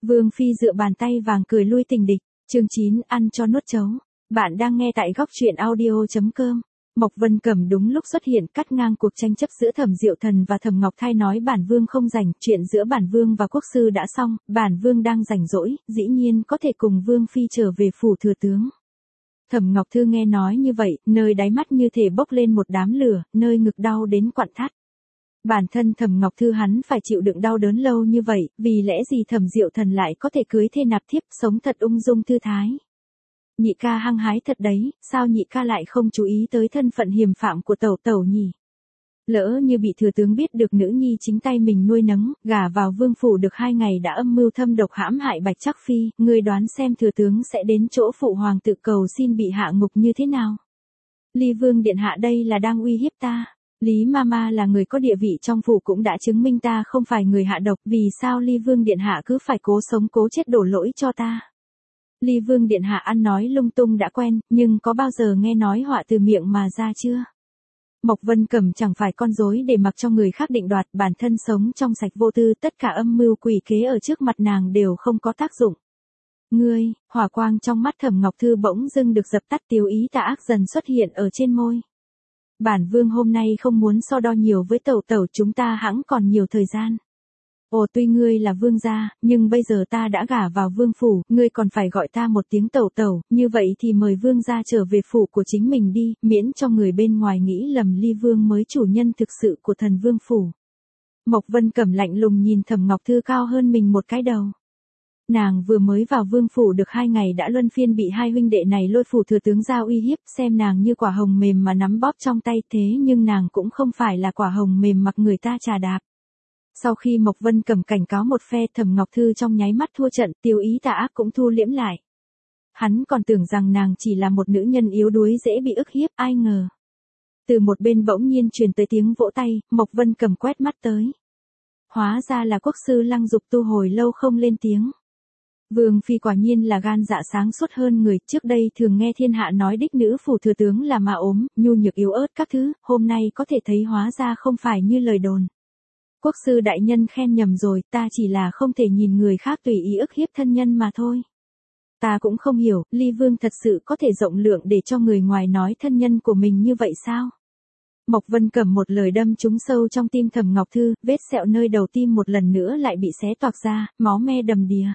Vương Phi dựa bàn tay vàng cười lui tình địch, chương 9 ăn cho nuốt chấu. Bạn đang nghe tại góc truyện audio.com. Mộc Vân Cẩm đúng lúc xuất hiện cắt ngang cuộc tranh chấp giữa Thẩm Diệu Thần và Thẩm Ngọc Thai nói bản vương không rảnh, chuyện giữa bản vương và quốc sư đã xong, bản vương đang rảnh rỗi, dĩ nhiên có thể cùng Vương Phi trở về phủ thừa tướng. Thẩm Ngọc Thư nghe nói như vậy, nơi đáy mắt như thể bốc lên một đám lửa, nơi ngực đau đến quặn thắt. Bản thân Thẩm Ngọc Thư hắn phải chịu đựng đau đớn lâu như vậy, vì lẽ gì Thẩm Diệu Thần lại có thể cưới thê nạp thiếp, sống thật ung dung thư thái. Nhị ca hăng hái thật đấy, sao nhị ca lại không chú ý tới thân phận hiềm phạm của tẩu tẩu nhỉ? Lỡ như bị thừa tướng biết được nữ nhi chính tay mình nuôi nấng, gả vào vương phủ được 2 ngày đã âm mưu thâm độc hãm hại Bạch Trắc Phi, ngươi đoán xem thừa tướng sẽ đến chỗ phụ hoàng tự cầu xin bị hạ ngục như thế nào? Ly Vương điện hạ đây là đang uy hiếp ta. Lý Mama là người có địa vị trong phủ cũng đã chứng minh ta không phải người hạ độc, vì sao Ly Vương điện hạ cứ phải cố sống cố chết đổ lỗi cho ta? Ly Vương điện hạ ăn nói lung tung đã quen, nhưng có bao giờ nghe nói họa từ miệng mà ra chưa? Mộc Vân Cẩm chẳng phải con rối để mặc cho người khác định đoạt, bản thân sống trong sạch vô tư, tất cả âm mưu quỷ kế ở trước mặt nàng đều không có tác dụng. Ngươi, hỏa quang trong mắt Thẩm Ngọc Thư bỗng dưng được dập tắt, tiêu ý tà ác dần xuất hiện ở trên môi. Bản vương hôm nay không muốn so đo nhiều với tẩu tẩu, chúng ta hẵng còn nhiều thời gian. Ồ, tuy ngươi là vương gia, nhưng bây giờ ta đã gả vào vương phủ, ngươi còn phải gọi ta một tiếng tẩu tẩu, như vậy thì mời vương gia trở về phủ của chính mình đi, miễn cho người bên ngoài nghĩ lầm Ly Vương mới chủ nhân thực sự của thần vương phủ. Mộc Vân Cẩm lạnh lùng nhìn Thẩm Ngọc Thư cao hơn mình một cái đầu. Nàng vừa mới vào vương phủ được 2 ngày đã luân phiên bị hai huynh đệ này lôi phủ thừa tướng ra uy hiếp, xem nàng như quả hồng mềm mà nắm bóp trong tay, thế nhưng nàng cũng không phải là quả hồng mềm mặc người ta trà đạp. Sau khi Mộc Vân Cẩm cảnh cáo một phe, Thẩm Ngọc Thư trong nháy mắt thua trận, tiêu ý tà ác cũng thu liễm lại. Hắn còn tưởng rằng nàng chỉ là một nữ nhân yếu đuối dễ bị ức hiếp, ai ngờ. Từ một bên bỗng nhiên truyền tới tiếng vỗ tay, Mộc Vân Cẩm quét mắt tới. Hóa ra là quốc sư Lăng Dục Tu hồi lâu không lên tiếng. Vương Phi quả nhiên là gan dạ sáng suốt hơn người, trước đây thường nghe thiên hạ nói đích nữ phủ thừa tướng là ma ốm, nhu nhược yếu ớt các thứ, hôm nay có thể thấy hóa ra không phải như lời đồn. Quốc sư đại nhân khen nhầm rồi, ta chỉ là không thể nhìn người khác tùy ý ức hiếp thân nhân mà thôi. Ta cũng không hiểu, Ly Vương thật sự có thể rộng lượng để cho người ngoài nói thân nhân của mình như vậy sao? Mộc Vân Cẩm một lời đâm trúng sâu trong tim Thẩm Ngọc Thư, vết sẹo nơi đầu tim một lần nữa lại bị xé toạc ra, máu me đầm đìa.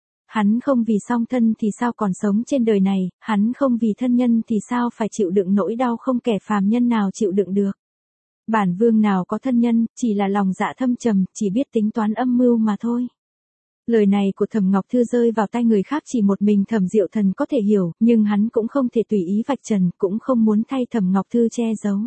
Hắn không vì song thân thì sao còn sống trên đời này, hắn không vì thân nhân thì sao phải chịu đựng nỗi đau không kẻ phàm nhân nào chịu đựng được. Bản vương nào có thân nhân, chỉ là lòng dạ thâm trầm, chỉ biết tính toán âm mưu mà thôi. Lời này của Thẩm Ngọc Thư rơi vào tay người khác chỉ một mình Thẩm Diệu Thần có thể hiểu, nhưng hắn cũng không thể tùy ý vạch trần, cũng không muốn thay Thẩm Ngọc Thư che giấu.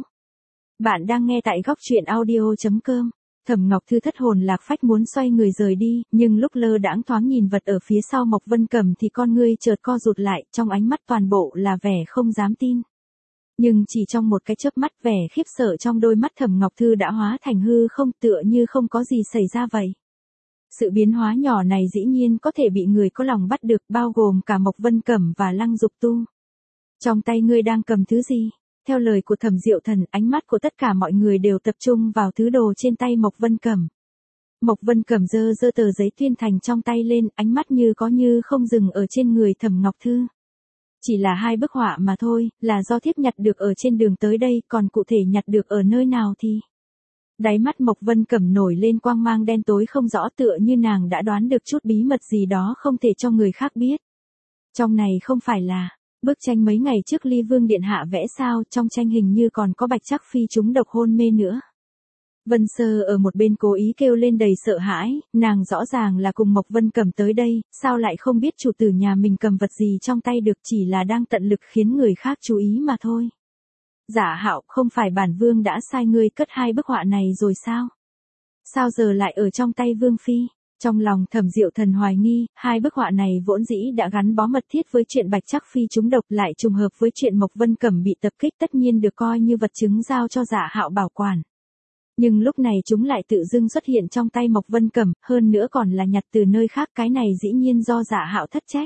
Bạn đang nghe tại góc truyện audio.com. Thẩm Ngọc Thư thất hồn lạc phách muốn xoay người rời đi, nhưng lúc lơ đãng thoáng nhìn vật ở phía sau Mộc Vân Cẩm thì con ngươi chợt co rụt lại, trong ánh mắt toàn bộ là vẻ không dám tin. Nhưng chỉ trong một cái chớp mắt, vẻ khiếp sợ trong đôi mắt Thẩm Ngọc Thư đã hóa thành hư không, tựa như không có gì xảy ra vậy. Sự biến hóa nhỏ này dĩ nhiên có thể bị người có lòng bắt được, bao gồm cả Mộc Vân Cẩm và Lăng Dục Tu. Trong tay ngươi đang cầm thứ gì? Theo lời của Thẩm Diệu Thần, ánh mắt của tất cả mọi người đều tập trung vào thứ đồ trên tay Mộc Vân Cẩm. Mộc Vân Cẩm giơ tờ giấy tuyên thành trong tay lên, ánh mắt như có như không dừng ở trên người Thẩm Ngọc Thư. Chỉ là 2 bức họa mà thôi, là do thiếp nhặt được ở trên đường tới đây, còn cụ thể nhặt được ở nơi nào thì... Đáy mắt Mộc Vân Cẩm nổi lên quang mang đen tối không rõ, tựa như nàng đã đoán được chút bí mật gì đó không thể cho người khác biết. Trong này không phải là bức tranh mấy ngày trước Ly Vương điện hạ vẽ sao, trong tranh hình như còn có Bạch Trắc Phi trúng độc hôn mê nữa. Vân Sơ ở một bên cố ý kêu lên đầy sợ hãi, nàng rõ ràng là cùng Mộc Vân Cẩm tới đây, sao lại không biết chủ tử nhà mình cầm vật gì trong tay được, chỉ là đang tận lực khiến người khác chú ý mà thôi. Dạ Hạo, không phải bản vương đã sai ngươi cất 2 bức họa này rồi sao? Sao giờ lại ở trong tay Vương Phi? Trong lòng Thẩm Diệu Thần hoài nghi, 2 bức họa này vốn dĩ đã gắn bó mật thiết với chuyện Bạch Trắc Phi trúng độc, lại trùng hợp với chuyện Mộc Vân Cẩm bị tập kích, tất nhiên được coi như vật chứng giao cho Dạ Hạo bảo quản. Nhưng lúc này chúng lại tự dưng xuất hiện trong tay Mộc Vân Cẩm, hơn nữa còn là nhặt từ nơi khác, cái này dĩ nhiên do Dạ Hạo thất trách.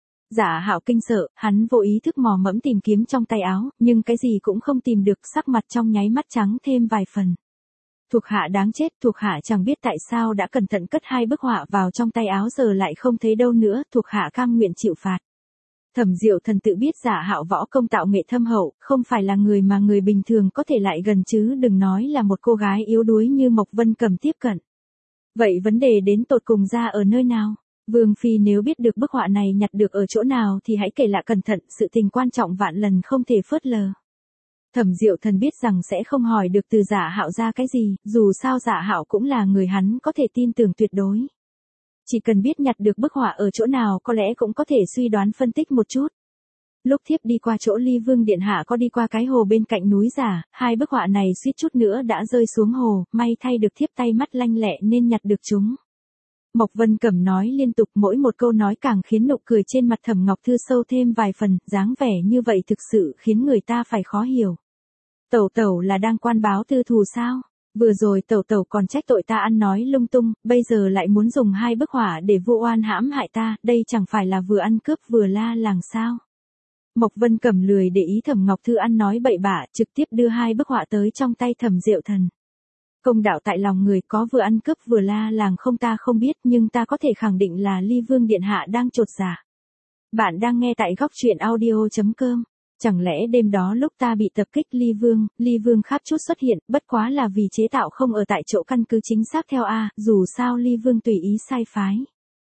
Dạ Hạo kinh sợ, hắn vô ý thức mò mẫm tìm kiếm trong tay áo, nhưng cái gì cũng không tìm được, sắc mặt trong nháy mắt trắng thêm vài phần. Thuộc hạ đáng chết, thuộc hạ chẳng biết tại sao đã cẩn thận cất 2 bức họa vào trong tay áo giờ lại không thấy đâu nữa, thuộc hạ cam nguyện chịu phạt. Thẩm Diệu Thần tự biết Giả Hạo võ công tạo nghệ thâm hậu, không phải là người mà người bình thường có thể lại gần chứ đừng nói là một cô gái yếu đuối như Mộc Vân Cầm tiếp cận. Vậy vấn đề đến tột cùng ra ở nơi nào? Vương Phi nếu biết được bức họa này nhặt được ở chỗ nào thì hãy kể lại cẩn thận, sự tình quan trọng vạn lần không thể phớt lờ. Thẩm Diệu Thần biết rằng sẽ không hỏi được từ Giả Hạo ra cái gì, dù sao Giả Hạo cũng là người hắn có thể tin tưởng tuyệt đối. Chỉ cần biết nhặt được bức họa ở chỗ nào có lẽ cũng có thể suy đoán phân tích một chút. Lúc thiếp đi qua chỗ Ly Vương Điện Hạ có đi qua cái hồ bên cạnh núi Giả, 2 bức họa này suýt chút nữa đã rơi xuống hồ, may thay được thiếp tay mắt lanh lẹ nên nhặt được chúng. Mộc Vân Cẩm nói liên tục, mỗi một câu nói càng khiến nụ cười trên mặt Thẩm Ngọc Thư sâu thêm vài phần, dáng vẻ như vậy thực sự khiến người ta phải khó hiểu. Tẩu tẩu là đang quan báo tư thù sao? Vừa rồi tẩu tẩu còn trách tội ta ăn nói lung tung, bây giờ lại muốn dùng 2 bức họa để vu oan hãm hại ta, đây chẳng phải là vừa ăn cướp vừa la làng sao? Mộc Vân Cẩm lười để ý Thẩm Ngọc Thư ăn nói bậy bạ, trực tiếp đưa 2 bức họa tới trong tay Thẩm Diệu Thần. Công đạo tại lòng người, có vừa ăn cướp vừa la làng không ta không biết, nhưng ta có thể khẳng định là Ly Vương Điện Hạ đang chột dạ. Bạn đang nghe tại góc truyện audio.com. Chẳng lẽ đêm đó lúc ta bị tập kích Ly Vương khắp chút xuất hiện, bất quá là vì chế tạo không ở tại chỗ căn cứ chính xác theo A, dù sao Ly Vương tùy ý sai phái.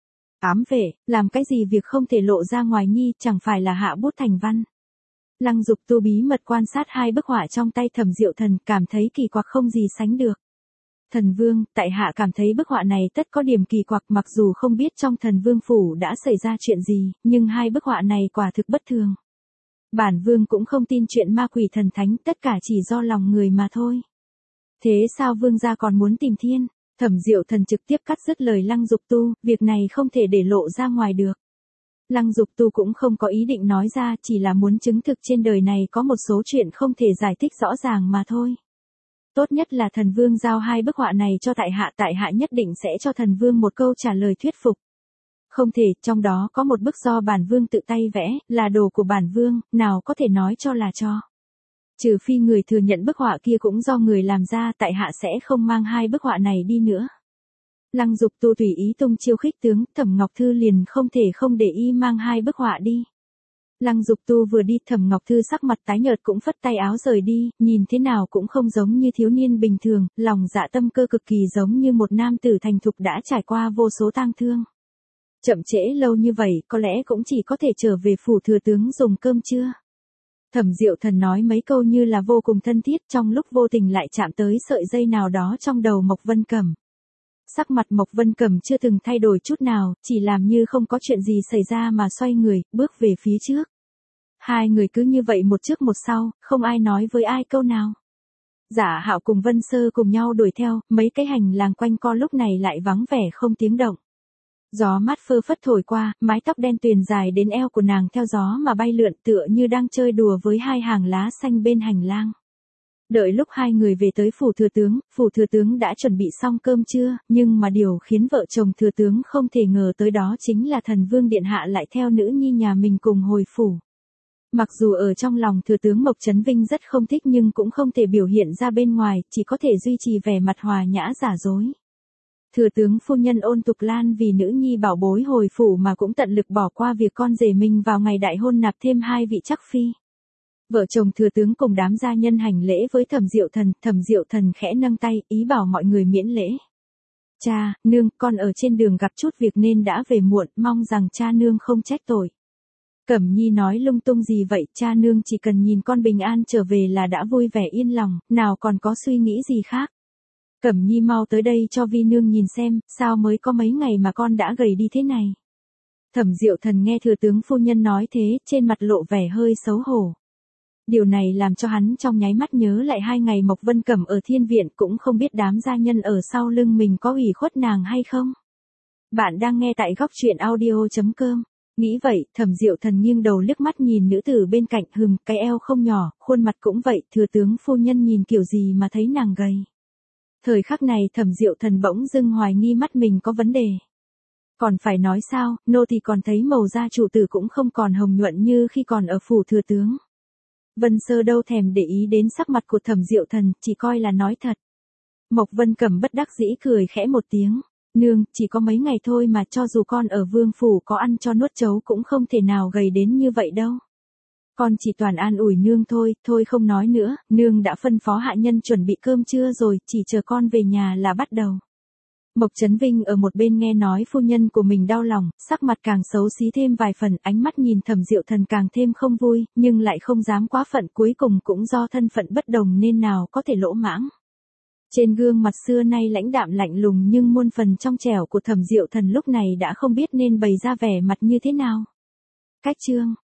Ám vệ, làm cái gì việc không thể lộ ra ngoài nhi, chẳng phải là hạ bút thành văn. Lăng Dục Tu bí mật quan sát 2 bức họa trong tay Thẩm Diệu Thần, cảm thấy kỳ quặc không gì sánh được. Thần Vương, tại hạ cảm thấy bức họa này tất có điểm kỳ quặc, mặc dù không biết trong Thần Vương phủ đã xảy ra chuyện gì, nhưng 2 bức họa này quả thực bất thường. Bản Vương cũng không tin chuyện ma quỷ thần thánh, tất cả chỉ do lòng người mà thôi. Thế sao Vương gia còn muốn tìm thiên? Thẩm Diệu Thần trực tiếp cắt dứt lời Lăng Dục Tu, việc này không thể để lộ ra ngoài được. Lăng Dục Tu cũng không có ý định nói ra, chỉ là muốn chứng thực trên đời này có một số chuyện không thể giải thích rõ ràng mà thôi. Tốt nhất là Thần Vương giao 2 bức họa này cho tại hạ nhất định sẽ cho Thần Vương một câu trả lời thuyết phục. Không thể, trong đó có một bức do bản Vương tự tay vẽ, là đồ của bản Vương, nào có thể nói cho là cho. Trừ phi người thừa nhận bức họa kia cũng do người làm ra, tại hạ sẽ không mang 2 bức họa này đi nữa. Lăng Dục Tu tùy ý tung chiêu khích tướng, Thẩm Ngọc Thư liền không thể không để y mang 2 bức họa đi. Lăng Dục Tu vừa đi, Thẩm Ngọc Thư sắc mặt tái nhợt cũng phất tay áo rời đi, nhìn thế nào cũng không giống như thiếu niên bình thường, lòng dạ tâm cơ cực kỳ giống như một nam tử thành thục đã trải qua vô số tang thương. Chậm trễ lâu như vậy, có lẽ cũng chỉ có thể trở về phủ thừa tướng dùng cơm trưa. Thẩm Diệu Thần nói mấy câu như là vô cùng thân thiết, trong lúc vô tình lại chạm tới sợi dây nào đó trong đầu Mộc Vân Cẩm. Sắc mặt Mộc Vân Cẩm chưa từng thay đổi chút nào, chỉ làm như không có chuyện gì xảy ra mà xoay người, bước về phía trước. 2 người cứ như vậy một trước một sau, không ai nói với ai câu nào. Giả Hạo cùng Vân Sơ cùng nhau đuổi theo, mấy cái hành lang quanh co lúc này lại vắng vẻ không tiếng động. Gió mát phơ phất thổi qua, mái tóc đen tuyền dài đến eo của nàng theo gió mà bay lượn, tựa như đang chơi đùa với 2 hàng lá xanh bên hành lang. Đợi lúc 2 người về tới phủ thừa tướng đã chuẩn bị xong cơm trưa, nhưng mà điều khiến vợ chồng thừa tướng không thể ngờ tới đó chính là Thần Vương Điện Hạ lại theo nữ nhi nhà mình cùng hồi phủ. Mặc dù ở trong lòng thừa tướng Mộc Chấn Vinh rất không thích nhưng cũng không thể biểu hiện ra bên ngoài, chỉ có thể duy trì vẻ mặt hòa nhã giả dối. Thừa tướng phu nhân Ôn Tục Lan vì nữ nhi bảo bối hồi phủ mà cũng tận lực bỏ qua việc con rể mình vào ngày đại hôn nạp thêm 2 vị chắc phi. Vợ chồng thừa tướng cùng đám gia nhân hành lễ với Thẩm Diệu Thần khẽ nâng tay, ý bảo mọi người miễn lễ. Cha, nương, con ở trên đường gặp chút việc nên đã về muộn, mong rằng cha nương không trách tội. Cẩm Nhi nói lung tung gì vậy, cha nương chỉ cần nhìn con bình an trở về là đã vui vẻ yên lòng, nào còn có suy nghĩ gì khác. Cẩm Nhi mau tới đây cho vi nương nhìn xem, sao mới có mấy ngày mà con đã gầy đi thế này. Thẩm Diệu Thần nghe thừa tướng phu nhân nói thế, trên mặt lộ vẻ hơi xấu hổ. Điều này làm cho hắn trong nháy mắt nhớ lại 2 ngày Mộc Vân Cẩm ở thiên viện, cũng không biết đám gia nhân ở sau lưng mình có ủy khuất nàng hay không. Bạn đang nghe tại góc truyện audio.com. Nghĩ vậy, Thẩm Diệu Thần nghiêng đầu liếc mắt nhìn nữ tử bên cạnh, cái eo không nhỏ, khuôn mặt cũng vậy, thừa tướng phu nhân nhìn kiểu gì mà thấy nàng gầy. Thời khắc này Thẩm Diệu Thần bỗng dưng hoài nghi mắt mình có vấn đề. Còn phải nói sao, nô thì còn thấy màu da chủ tử cũng không còn hồng nhuận như khi còn ở phủ thừa tướng. Vân Sơ đâu thèm để ý đến sắc mặt của Thẩm Diệu Thần, chỉ coi là nói thật. Mộc Vân Cẩm bất đắc dĩ cười khẽ một tiếng. Nương, chỉ có mấy ngày thôi mà cho dù con ở vương phủ có ăn cho nuốt chấu cũng không thể nào gầy đến như vậy đâu. Con chỉ toàn an ủi nương thôi, thôi không nói nữa, nương đã phân phó hạ nhân chuẩn bị cơm trưa rồi, chỉ chờ con về nhà là bắt đầu. Mộc Chấn Vinh ở một bên nghe nói phu nhân của mình đau lòng, sắc mặt càng xấu xí thêm vài phần, ánh mắt nhìn Thẩm Diệu Thần càng thêm không vui, nhưng lại không dám quá phận, cuối cùng cũng do thân phận bất đồng nên nào có thể lỗ mãng. Trên gương mặt xưa nay lãnh đạm lạnh lùng nhưng muôn phần trong trẻo của Thẩm Diệu Thần lúc này đã không biết nên bày ra vẻ mặt như thế nào. Cách chương